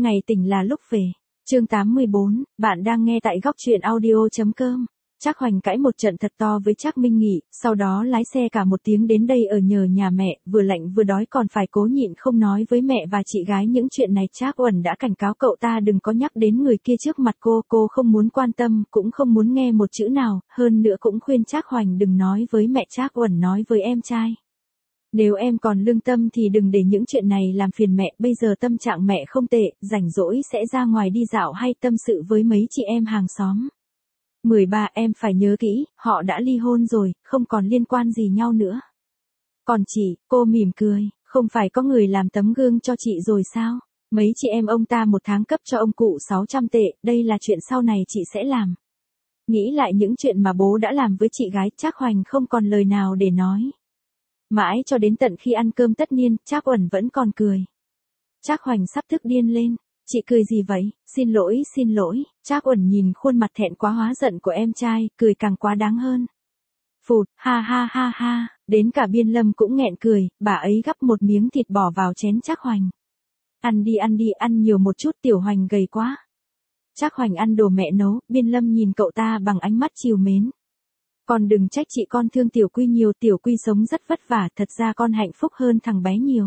Ngày tỉnh là lúc về. Chương 84, bạn đang nghe tại góc truyện audio.com. Trác Hoành cãi một trận thật to với Trác Minh Nghị, sau đó lái xe cả một tiếng đến đây ở nhờ nhà mẹ, vừa lạnh vừa đói còn phải cố nhịn không nói với mẹ và chị gái những chuyện này. Trác Uẩn đã cảnh cáo cậu ta đừng có nhắc đến người kia trước mặt cô không muốn quan tâm, cũng không muốn nghe một chữ nào, hơn nữa cũng khuyên Trác Hoành đừng nói với mẹ. Trác Uẩn nói với em trai. Nếu em còn lương tâm thì đừng để những chuyện này làm phiền mẹ, bây giờ tâm trạng mẹ không tệ, rảnh rỗi sẽ ra ngoài đi dạo hay tâm sự với mấy chị em hàng xóm. 13 Em phải nhớ kỹ, họ đã ly hôn rồi, không còn liên quan gì nhau nữa. Còn chị, cô mỉm cười, không phải có người làm tấm gương cho chị rồi sao? Mấy chị em ông ta một tháng cấp cho ông cụ 600 tệ, đây là chuyện sau này chị sẽ làm. Nghĩ lại những chuyện mà bố đã làm với chị gái, Trác Hoành không còn lời nào để nói. Mãi cho đến tận khi ăn cơm tất niên, Trác Uẩn vẫn còn cười. Trác Hoành sắp tức điên lên. Chị cười gì vậy? Xin lỗi. Trác Uẩn nhìn khuôn mặt thẹn quá hóa giận của em trai, cười càng quá đáng hơn. Phụt, ha, đến cả Biên Lâm cũng nghẹn cười, bà ấy gắp một miếng thịt bỏ vào chén Trác Hoành. Ăn đi, ăn nhiều một chút, Tiểu Hoành gầy quá. Trác Hoành ăn đồ mẹ nấu, Biên Lâm nhìn cậu ta bằng ánh mắt trìu mến. Con đừng trách chị, con thương Tiểu Quy nhiều, Tiểu Quy sống rất vất vả, thật ra con hạnh phúc hơn thằng bé nhiều.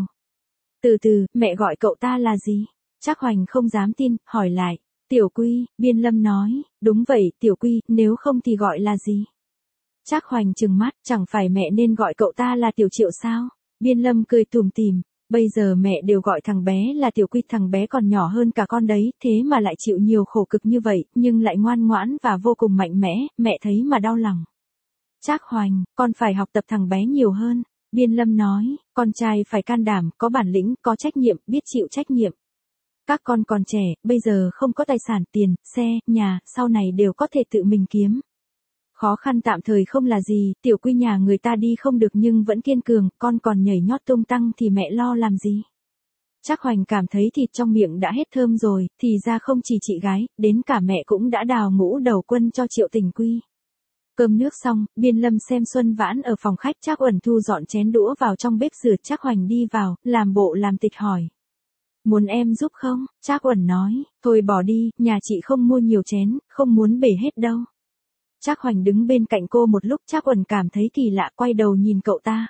Từ từ, mẹ gọi cậu ta là gì? Trác Hoành không dám tin, hỏi lại. Tiểu Quy, Biên Lâm nói, đúng vậy, Tiểu Quy, nếu không thì gọi là gì? Trác Hoành trừng mắt, chẳng phải mẹ nên gọi cậu ta là Tiểu Triệu sao? Biên Lâm cười tủm tỉm, bây giờ mẹ đều gọi thằng bé là Tiểu Quy, thằng bé còn nhỏ hơn cả con đấy, thế mà lại chịu nhiều khổ cực như vậy, nhưng lại ngoan ngoãn và vô cùng mạnh mẽ, mẹ thấy mà đau lòng. Trác Hoành, con phải học tập thằng bé nhiều hơn. Biên Lâm nói, con trai phải can đảm, có bản lĩnh, có trách nhiệm, biết chịu trách nhiệm. Các con còn trẻ, bây giờ không có tài sản, tiền, xe, nhà, sau này đều có thể tự mình kiếm. Khó khăn tạm thời không là gì, Tiểu Quy nhà người ta đi không được nhưng vẫn kiên cường, con còn nhảy nhót tung tăng thì mẹ lo làm gì? Trác Hoành cảm thấy thịt trong miệng đã hết thơm rồi, thì ra không chỉ chị gái, đến cả mẹ cũng đã đào ngũ đầu quân cho Triệu Tình Quy. Cơm nước xong, Biên Lâm xem Xuân Vãn ở phòng khách, Trác Uẩn thu dọn chén đũa vào trong bếp rửa. Trác Hoành đi vào, làm bộ làm tịch hỏi. Muốn em giúp không? Trác Uẩn nói, thôi bỏ đi, nhà chị không mua nhiều chén, không muốn bể hết đâu. Trác Hoành đứng bên cạnh cô một lúc, Trác Uẩn cảm thấy kỳ lạ, quay đầu nhìn cậu ta.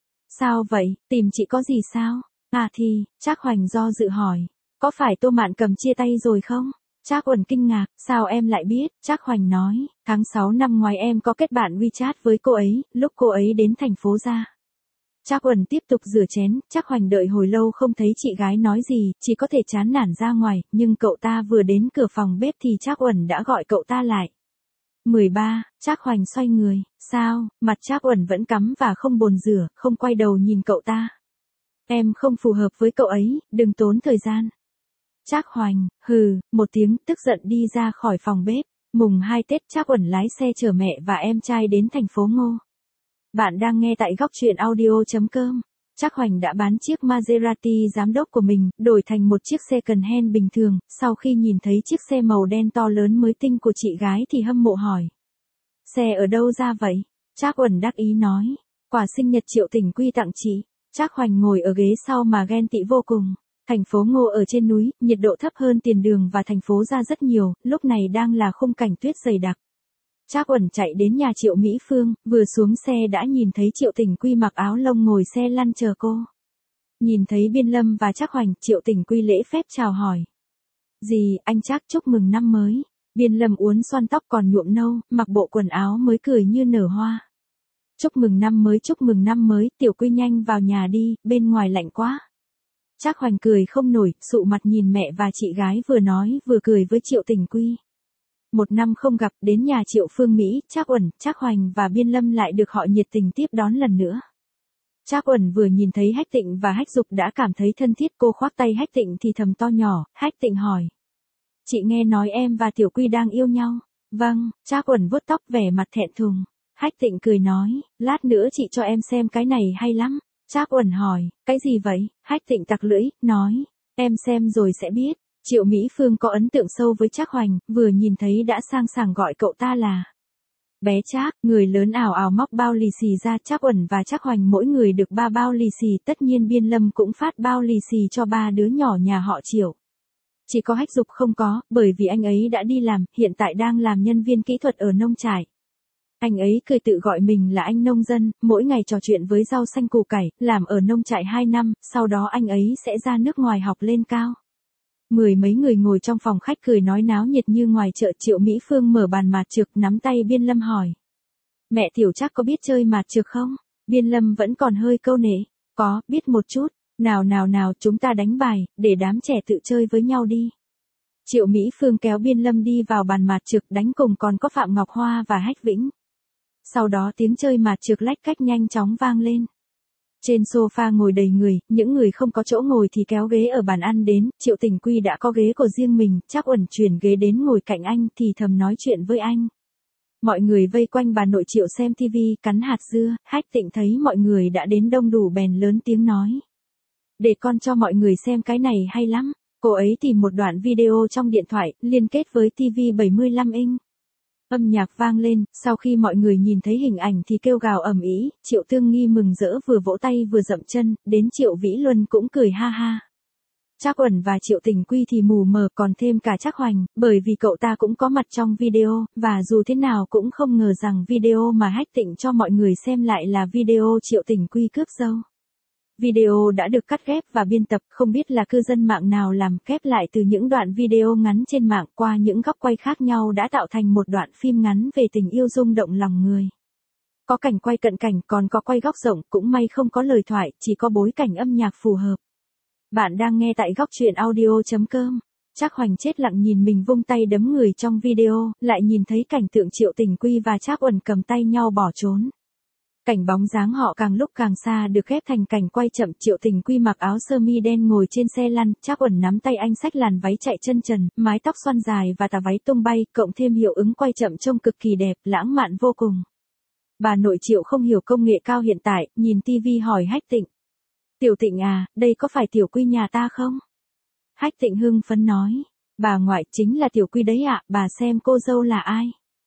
Sao vậy, tìm chị có gì sao? À thì, Trác Hoành do dự hỏi, có phải Tô Mạn Cầm chia tay rồi không? Trác Uẩn kinh ngạc, sao em lại biết? Trác Hoành nói, tháng 6 năm ngoái em có kết bạn WeChat với cô ấy, lúc cô ấy đến thành phố ra. Trác Uẩn tiếp tục rửa chén, Trác Hoành đợi hồi lâu không thấy chị gái nói gì, chỉ có thể chán nản ra ngoài, nhưng cậu ta vừa đến cửa phòng bếp thì Trác Uẩn đã gọi cậu ta lại. 13, Trác Hoành xoay người, sao? Mặt Trác Uẩn vẫn cắm và không bồn rửa, không quay đầu nhìn cậu ta. Em không phù hợp với cậu ấy, đừng tốn thời gian. Trác Hoành, hừ, một tiếng, tức giận đi ra khỏi phòng bếp. Mùng 2 Tết, Trác Uẩn lái xe chở mẹ và em trai đến thành phố Ngô. Bạn đang nghe tại góc truyện audio.com. Trác Hoành đã bán chiếc Maserati giám đốc của mình, đổi thành một chiếc xe second hand bình thường, sau khi nhìn thấy chiếc xe màu đen to lớn mới tinh của chị gái thì hâm mộ hỏi. Xe ở đâu ra vậy? Trác Uẩn đắc ý nói, quà sinh nhật Triệu Tình Quy tặng chị. Trác Hoành ngồi ở ghế sau mà ghen tị vô cùng. Thành phố Ngô ở trên núi, nhiệt độ thấp hơn Tiền Đường và thành phố ra rất nhiều, lúc này đang là khung cảnh tuyết dày đặc. Trác Uẩn chạy đến nhà Triệu Mỹ Phương, vừa xuống xe đã nhìn thấy Triệu Tình Quy mặc áo lông ngồi xe lăn chờ cô. Nhìn thấy Biên Lâm và Trác Hoành, Triệu Tình Quy lễ phép chào hỏi. Dì, anh Trác chúc mừng năm mới. Biên Lâm uốn xoăn tóc còn nhuộm nâu, mặc bộ quần áo mới cười như nở hoa. Chúc mừng năm mới, Tiểu Quy nhanh vào nhà đi, bên ngoài lạnh quá. Trác Hoành cười không nổi, sụ mặt nhìn mẹ và chị gái vừa nói vừa cười với Triệu Tình Quy. Một năm không gặp, đến nhà Triệu Phương Mỹ, Trác Uẩn, Trác Hoành và Biên Lâm lại được họ nhiệt tình tiếp đón lần nữa. Trác Uẩn vừa nhìn thấy Hách Tịnh và Hách Dục đã cảm thấy thân thiết, cô khoác tay Hách Tịnh thì thầm to nhỏ. Hách Tịnh hỏi. Chị nghe nói em và Tiểu Quy đang yêu nhau. Vâng, Trác Uẩn vuốt tóc vẻ mặt thẹn thùng. Hách Tịnh cười nói, lát nữa chị cho em xem cái này hay lắm. Trác Uẩn hỏi, cái gì vậy? Hách Tịnh tặc lưỡi, nói, em xem rồi sẽ biết. Triệu Mỹ Phương có ấn tượng sâu với Trác Hoành, vừa nhìn thấy đã sang sảng gọi cậu ta là bé Trác. Người lớn ảo ảo móc bao lì xì ra. Trác Uẩn và Trác Hoành mỗi người được 3 bao lì xì, tất nhiên Biên Lâm cũng phát bao lì xì cho 3 đứa nhỏ nhà họ Triệu. Chỉ có Hách Dục không có, bởi vì anh ấy đã đi làm, hiện tại đang làm nhân viên kỹ thuật ở nông trại. Anh ấy cười tự gọi mình là anh nông dân, mỗi ngày trò chuyện với rau xanh củ cải, làm ở nông trại 2 năm, sau đó anh ấy sẽ ra nước ngoài học lên cao. Mười mấy người ngồi trong phòng khách cười nói náo nhiệt như ngoài chợ. Triệu Mỹ Phương mở bàn mạt trược nắm tay Biên Lâm hỏi. Mẹ Tiểu Trác có biết chơi mạt trược không? Biên Lâm vẫn còn hơi câu nể. Có, biết một chút. Nào nào nào chúng ta đánh bài, để đám trẻ tự chơi với nhau đi. Triệu Mỹ Phương kéo Biên Lâm đi vào bàn mạt trược đánh cùng còn có Phạm Ngọc Hoa và Hách Vĩnh. Sau đó tiếng chơi mạt trược lách cách nhanh chóng vang lên. Trên sofa ngồi đầy người, những người không có chỗ ngồi thì kéo ghế ở bàn ăn đến, Triệu Tình Quy đã có ghế của riêng mình, Trác Uẩn chuyển ghế đến ngồi cạnh anh thì thầm nói chuyện với anh. Mọi người vây quanh bà nội Triệu xem tivi, cắn hạt dưa, Hách Tịnh thấy mọi người đã đến đông đủ bèn lớn tiếng nói. Để con cho mọi người xem cái này hay lắm. Cô ấy tìm một đoạn video trong điện thoại, liên kết với tivi 75 inch. Âm nhạc vang lên, sau khi mọi người nhìn thấy hình ảnh thì kêu gào ầm ĩ, Triệu Tương Nghi mừng rỡ vừa vỗ tay vừa dậm chân, đến Triệu Vĩ Luân cũng cười ha ha. Trác Uẩn và Triệu Tình Quy thì mù mờ, còn thêm cả Trác Hoành, bởi vì cậu ta cũng có mặt trong video, và dù thế nào cũng không ngờ rằng video mà Hách Tịnh cho mọi người xem lại là video Triệu Tình Quy cướp dâu. Video đã được cắt ghép và biên tập, không biết là cư dân mạng nào làm ghép lại từ những đoạn video ngắn trên mạng qua những góc quay khác nhau đã tạo thành một đoạn phim ngắn về tình yêu rung động lòng người. Có cảnh quay cận cảnh, còn có quay góc rộng, cũng may không có lời thoại, chỉ có bối cảnh âm nhạc phù hợp. Bạn đang nghe tại góc truyện audio.com. Trác Hoành chết lặng nhìn mình vung tay đấm người trong video, lại nhìn thấy cảnh tượng Triệu Tình Quy và Trác Uẩn cầm tay nhau bỏ trốn. Cảnh bóng dáng họ càng lúc càng xa được ghép thành cảnh quay chậm. Triệu Tình Quy mặc áo sơ mi đen ngồi trên xe lăn, Trác Uẩn nắm tay anh xách làn váy chạy chân trần, mái tóc xoăn dài và tà váy tung bay, cộng thêm hiệu ứng quay chậm trông cực kỳ đẹp, lãng mạn vô cùng. Bà nội Triệu không hiểu công nghệ cao hiện tại, nhìn tivi hỏi Hách Tịnh. Tiểu Tịnh à, đây có phải Tiểu Quy nhà ta không? Hách Tịnh hưng phấn nói. Bà ngoại chính là Tiểu Quy đấy ạ, bà xem cô dâu là ai?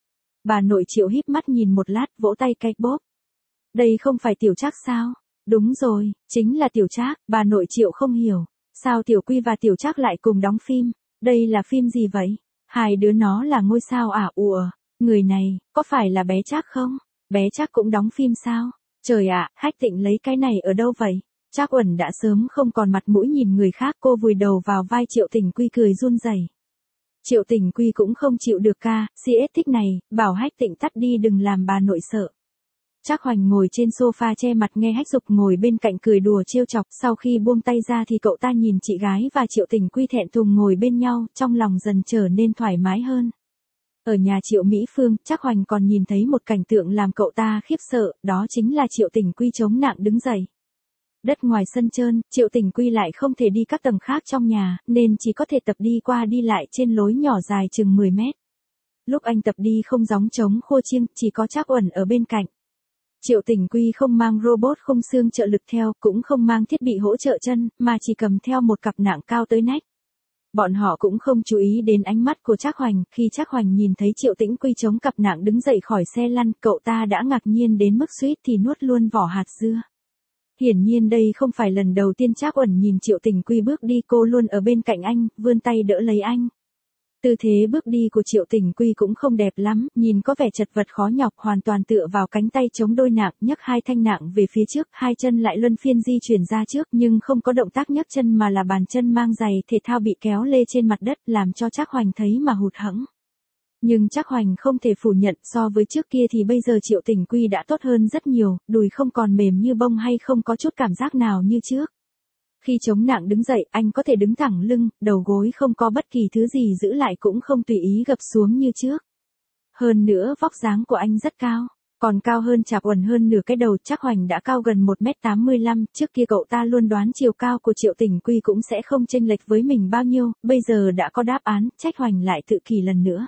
Bà nội Triệu híp mắt nhìn một lát, vỗ tay cái bóp. Đây không phải Tiểu Trác sao? Đúng rồi, chính là Tiểu Trác. Bà nội Triệu không hiểu. Sao Tiểu Quy và Tiểu Trác lại cùng đóng phim? Đây là phim gì vậy? Hai đứa nó là ngôi sao à? Ủa, người này, có phải là bé Trác không? Bé Trác cũng đóng phim sao? Trời ạ, Hách Tịnh lấy cái này ở đâu vậy? Trác Uẩn đã sớm không còn mặt mũi nhìn người khác, cô vùi đầu vào vai Triệu Tình Quy cười run rẩy. Triệu Tình Quy cũng không chịu được ca, CS thích này, bảo Hách Tịnh tắt đi đừng làm bà nội sợ. Trác Hoành ngồi trên sofa che mặt nghe Hách Dục ngồi bên cạnh cười đùa trêu chọc, sau khi buông tay ra thì cậu ta nhìn chị gái và Triệu Tình Quy thẹn thùng ngồi bên nhau, trong lòng dần trở nên thoải mái hơn. Ở nhà Triệu Mỹ Phương, Trác Hoành còn nhìn thấy một cảnh tượng làm cậu ta khiếp sợ, đó chính là Triệu Tình Quy chống nặng đứng dậy. Đất ngoài sân trơn, Triệu Tình Quy lại không thể đi các tầng khác trong nhà, nên chỉ có thể tập đi qua đi lại trên lối nhỏ dài chừng 10 mét. Lúc anh tập đi không gióng trống khô chiêng, chỉ có Trác Uẩn ở bên cạnh. Triệu Tình Quy không mang robot khung xương trợ lực theo, cũng không mang thiết bị hỗ trợ chân, mà chỉ cầm theo một cặp nạng cao tới nách. Bọn họ cũng không chú ý đến ánh mắt của Trác Hoành, khi Trác Hoành nhìn thấy Triệu Tĩnh Quy chống cặp nạng đứng dậy khỏi xe lăn, cậu ta đã ngạc nhiên đến mức suýt thì nuốt luôn vỏ hạt dưa. Hiển nhiên đây không phải lần đầu tiên Trác Uẩn nhìn Triệu Tình Quy bước đi, cô luôn ở bên cạnh anh, vươn tay đỡ lấy anh. Tư thế bước đi của Triệu Tình Quy cũng không đẹp lắm, nhìn có vẻ chật vật khó nhọc, hoàn toàn tựa vào cánh tay chống đôi nạng, nhấc hai thanh nạng về phía trước, hai chân lại luân phiên di chuyển ra trước, nhưng không có động tác nhấc chân mà là bàn chân mang giày thể thao bị kéo lê trên mặt đất, làm cho Trác Hoành thấy mà hụt hẫng. Nhưng Trác Hoành không thể phủ nhận, so với trước kia thì bây giờ Triệu Tình Quy đã tốt hơn rất nhiều, đùi không còn mềm như bông hay không có chút cảm giác nào như trước. Khi chống nạng đứng dậy, anh có thể đứng thẳng lưng, đầu gối không có bất kỳ thứ gì giữ lại, cũng không tùy ý gập xuống như trước. Hơn nữa vóc dáng của anh rất cao, còn cao hơn Trác Uẩn hơn nửa cái đầu. Trác Hoành đã cao gần 1m85, trước kia cậu ta luôn đoán chiều cao của Triệu Tình Quy cũng sẽ không chênh lệch với mình bao nhiêu, bây giờ đã có đáp án, Trác Hoành lại tự kỷ lần nữa.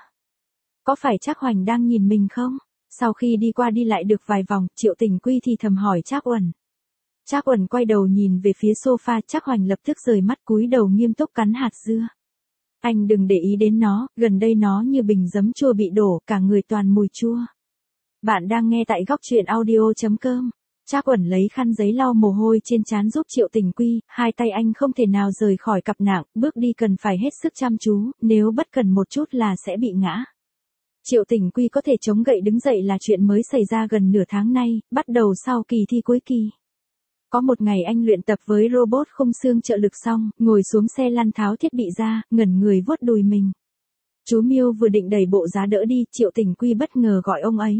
Có phải Trác Hoành đang nhìn mình không? Sau khi đi qua đi lại được vài vòng, Triệu Tình Quy thì thầm hỏi Trác Uẩn. Trác Uẩn quay đầu nhìn về phía sofa, Trác Hoành lập tức rời mắt cúi đầu nghiêm túc cắn hạt dưa. Anh đừng để ý đến nó, gần đây nó như bình giấm chua bị đổ, cả người toàn mùi chua. Bạn đang nghe tại góc truyện audio.com. Trác Uẩn lấy khăn giấy lau mồ hôi trên trán giúp Triệu Tình Quy, hai tay anh không thể nào rời khỏi cặp nạng, bước đi cần phải hết sức chăm chú, nếu bất cần một chút là sẽ bị ngã. Triệu Tình Quy có thể chống gậy đứng dậy là chuyện mới xảy ra gần nửa tháng nay, bắt đầu sau kỳ thi cuối kỳ. Có một ngày anh luyện tập với robot khung xương trợ lực xong, ngồi xuống xe lăn tháo thiết bị ra, ngẩn người vuốt đùi mình. Chú Miêu vừa định đẩy bộ giá đỡ đi, Triệu Tình Quy bất ngờ gọi ông ấy.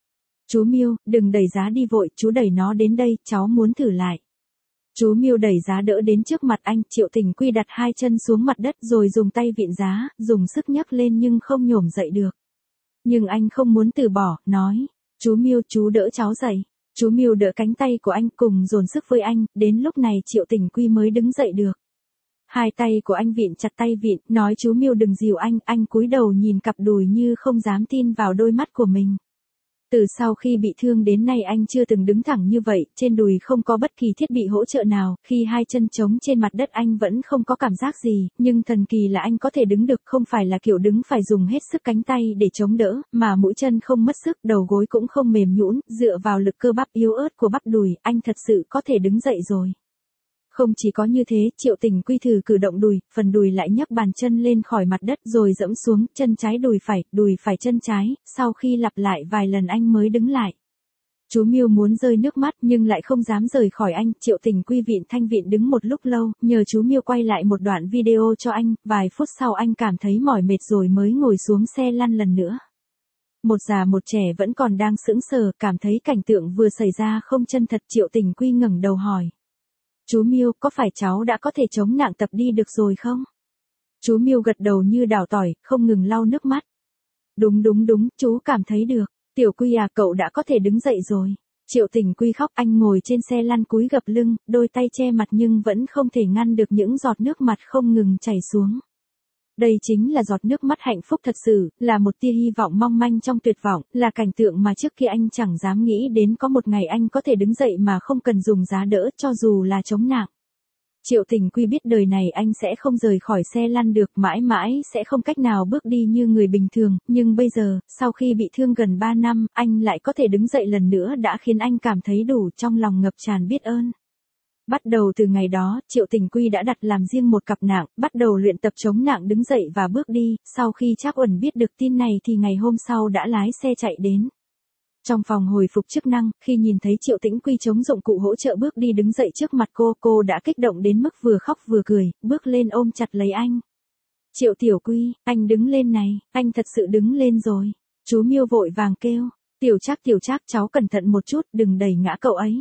Chú Miêu, đừng đẩy giá đi vội, chú đẩy nó đến đây, cháu muốn thử lại. Chú Miêu đẩy giá đỡ đến trước mặt anh, Triệu Tình Quy đặt hai chân xuống mặt đất rồi dùng tay vịn giá, dùng sức nhấc lên nhưng không nhổm dậy được. Nhưng anh không muốn từ bỏ, nói, chú Miêu, chú đỡ cháu dậy. Chú Miêu đỡ cánh tay của anh cùng dồn sức với anh, đến lúc này Triệu Tình Quy mới đứng dậy được. Hai tay của anh vịn chặt tay vịn, nói chú Miêu đừng dìu anh cúi đầu nhìn cặp đùi như không dám tin vào đôi mắt của mình. Từ sau khi bị thương đến nay anh chưa từng đứng thẳng như vậy, trên đùi không có bất kỳ thiết bị hỗ trợ nào, khi hai chân trống trên mặt đất anh vẫn không có cảm giác gì, nhưng thần kỳ là anh có thể đứng được, không phải là kiểu đứng phải dùng hết sức cánh tay để chống đỡ, mà mũi chân không mất sức, đầu gối cũng không mềm nhũn, dựa vào lực cơ bắp yếu ớt của bắp đùi, anh thật sự có thể đứng dậy rồi. Không chỉ có như thế, Triệu Tình Quy thử cử động đùi, phần đùi lại nhấc bàn chân lên khỏi mặt đất rồi dẫm xuống, chân trái đùi phải chân trái, sau khi lặp lại vài lần anh mới đứng lại. Chú Miêu muốn rơi nước mắt nhưng lại không dám rời khỏi anh, Triệu Tình Quy vịn thanh vịn đứng một lúc lâu, nhờ chú Miêu quay lại một đoạn video cho anh, vài phút sau anh cảm thấy mỏi mệt rồi mới ngồi xuống xe lăn lần nữa. Một già một trẻ vẫn còn đang sững sờ, cảm thấy cảnh tượng vừa xảy ra không chân thật, Triệu Tình Quy ngẩng đầu hỏi. Chú Miêu, có phải cháu đã có thể chống nặng tập đi được rồi không? Chú Miêu gật đầu như đào tỏi, không ngừng lau nước mắt. Đúng, chú cảm thấy được. Tiểu Quy à, cậu đã có thể đứng dậy rồi. Triệu Tình Quy khóc, anh ngồi trên xe lăn cúi gập lưng, đôi tay che mặt nhưng vẫn không thể ngăn được những giọt nước mặt không ngừng chảy xuống. Đây chính là giọt nước mắt hạnh phúc thật sự, là một tia hy vọng mong manh trong tuyệt vọng, là cảnh tượng mà trước kia anh chẳng dám nghĩ đến, có một ngày anh có thể đứng dậy mà không cần dùng giá đỡ, cho dù là chống nặng. Triệu Tình Quy biết đời này anh sẽ không rời khỏi xe lăn được, mãi mãi sẽ không cách nào bước đi như người bình thường, nhưng bây giờ, sau khi bị thương gần 3 năm, anh lại có thể đứng dậy lần nữa đã khiến anh cảm thấy đủ, trong lòng ngập tràn biết ơn. Bắt đầu từ ngày đó, Triệu Tình Quy đã đặt làm riêng một cặp nạng, bắt đầu luyện tập chống nạng đứng dậy và bước đi, sau khi Trác Uẩn biết được tin này thì ngày hôm sau đã lái xe chạy đến. Trong phòng hồi phục chức năng, khi nhìn thấy Triệu Tĩnh Quy chống dụng cụ hỗ trợ bước đi đứng dậy trước mặt cô đã kích động đến mức vừa khóc vừa cười, bước lên ôm chặt lấy anh. Triệu Tiểu Quy, anh đứng lên này, anh thật sự đứng lên rồi. Chú Miêu vội vàng kêu, Tiểu Trác cháu cẩn thận một chút, đừng đẩy ngã cậu ấy.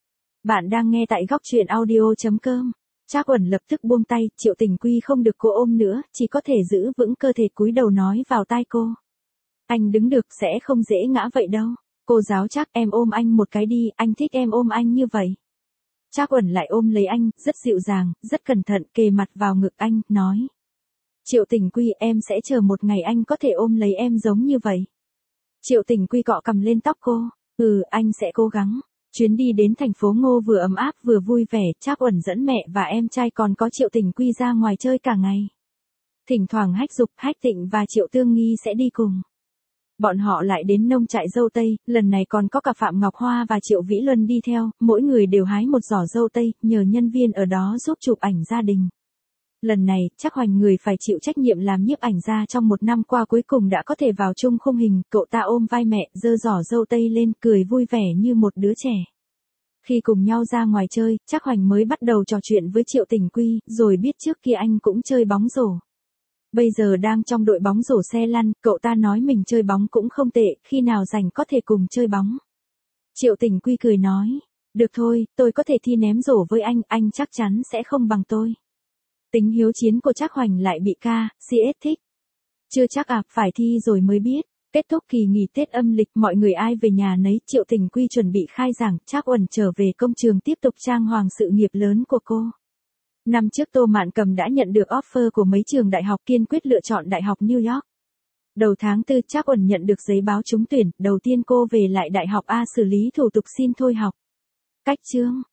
Bạn đang nghe tại góc truyện audio.com. Trác Uẩn lập tức buông tay, Triệu Tình Quy không được cô ôm nữa, chỉ có thể giữ vững cơ thể cúi đầu nói vào tai cô. Anh đứng được sẽ không dễ ngã vậy đâu. Cô giáo Trác, em ôm anh một cái đi, anh thích em ôm anh như vậy. Trác Uẩn lại ôm lấy anh, rất dịu dàng, rất cẩn thận, kề mặt vào ngực anh, nói. Triệu Tình Quy, em sẽ chờ một ngày anh có thể ôm lấy em giống như vậy. Triệu Tình Quy cọ cằm lên tóc cô. Anh sẽ cố gắng. Chuyến đi đến thành phố Ngô vừa ấm áp vừa vui vẻ, Trác Uẩn dẫn mẹ và em trai còn có Triệu Tình Quy ra ngoài chơi cả ngày. Thỉnh thoảng Hách Dục, Hách Tịnh và Triệu Tương Nghi sẽ đi cùng. Bọn họ lại đến nông trại dâu tây, lần này còn có cả Phạm Ngọc Hoa và Triệu Vĩ Luân đi theo, mỗi người đều hái một giỏ dâu tây, nhờ nhân viên ở đó giúp chụp ảnh gia đình. Lần này, Trác Hoành người phải chịu trách nhiệm làm nhiếp ảnh gia trong một năm qua cuối cùng đã có thể vào chung khung hình, cậu ta ôm vai mẹ, giơ giỏ dâu tây lên, cười vui vẻ như một đứa trẻ. Khi cùng nhau ra ngoài chơi, Trác Hoành mới bắt đầu trò chuyện với Triệu Tình Quy, rồi biết trước kia anh cũng chơi bóng rổ. Bây giờ đang trong đội bóng rổ xe lăn, cậu ta nói mình chơi bóng cũng không tệ, khi nào rảnh có thể cùng chơi bóng. Triệu Tình Quy cười nói, được thôi, tôi có thể thi ném rổ với anh chắc chắn sẽ không bằng tôi. Tính hiếu chiến của Trác Hoành lại bị CS thích. Chưa chắc à, phải thi rồi mới biết. Kết thúc kỳ nghỉ Tết âm lịch, mọi người ai về nhà nấy, Triệu Tình Quy chuẩn bị khai giảng, Trác Uẩn trở về công trường tiếp tục trang hoàng sự nghiệp lớn của cô. Năm trước Tô Mạn Cầm đã nhận được offer của mấy trường đại học, kiên quyết lựa chọn Đại học New York. Đầu tháng 4, Trác Uẩn nhận được giấy báo trúng tuyển, đầu tiên cô về lại Đại học A xử lý thủ tục xin thôi học. Cách chương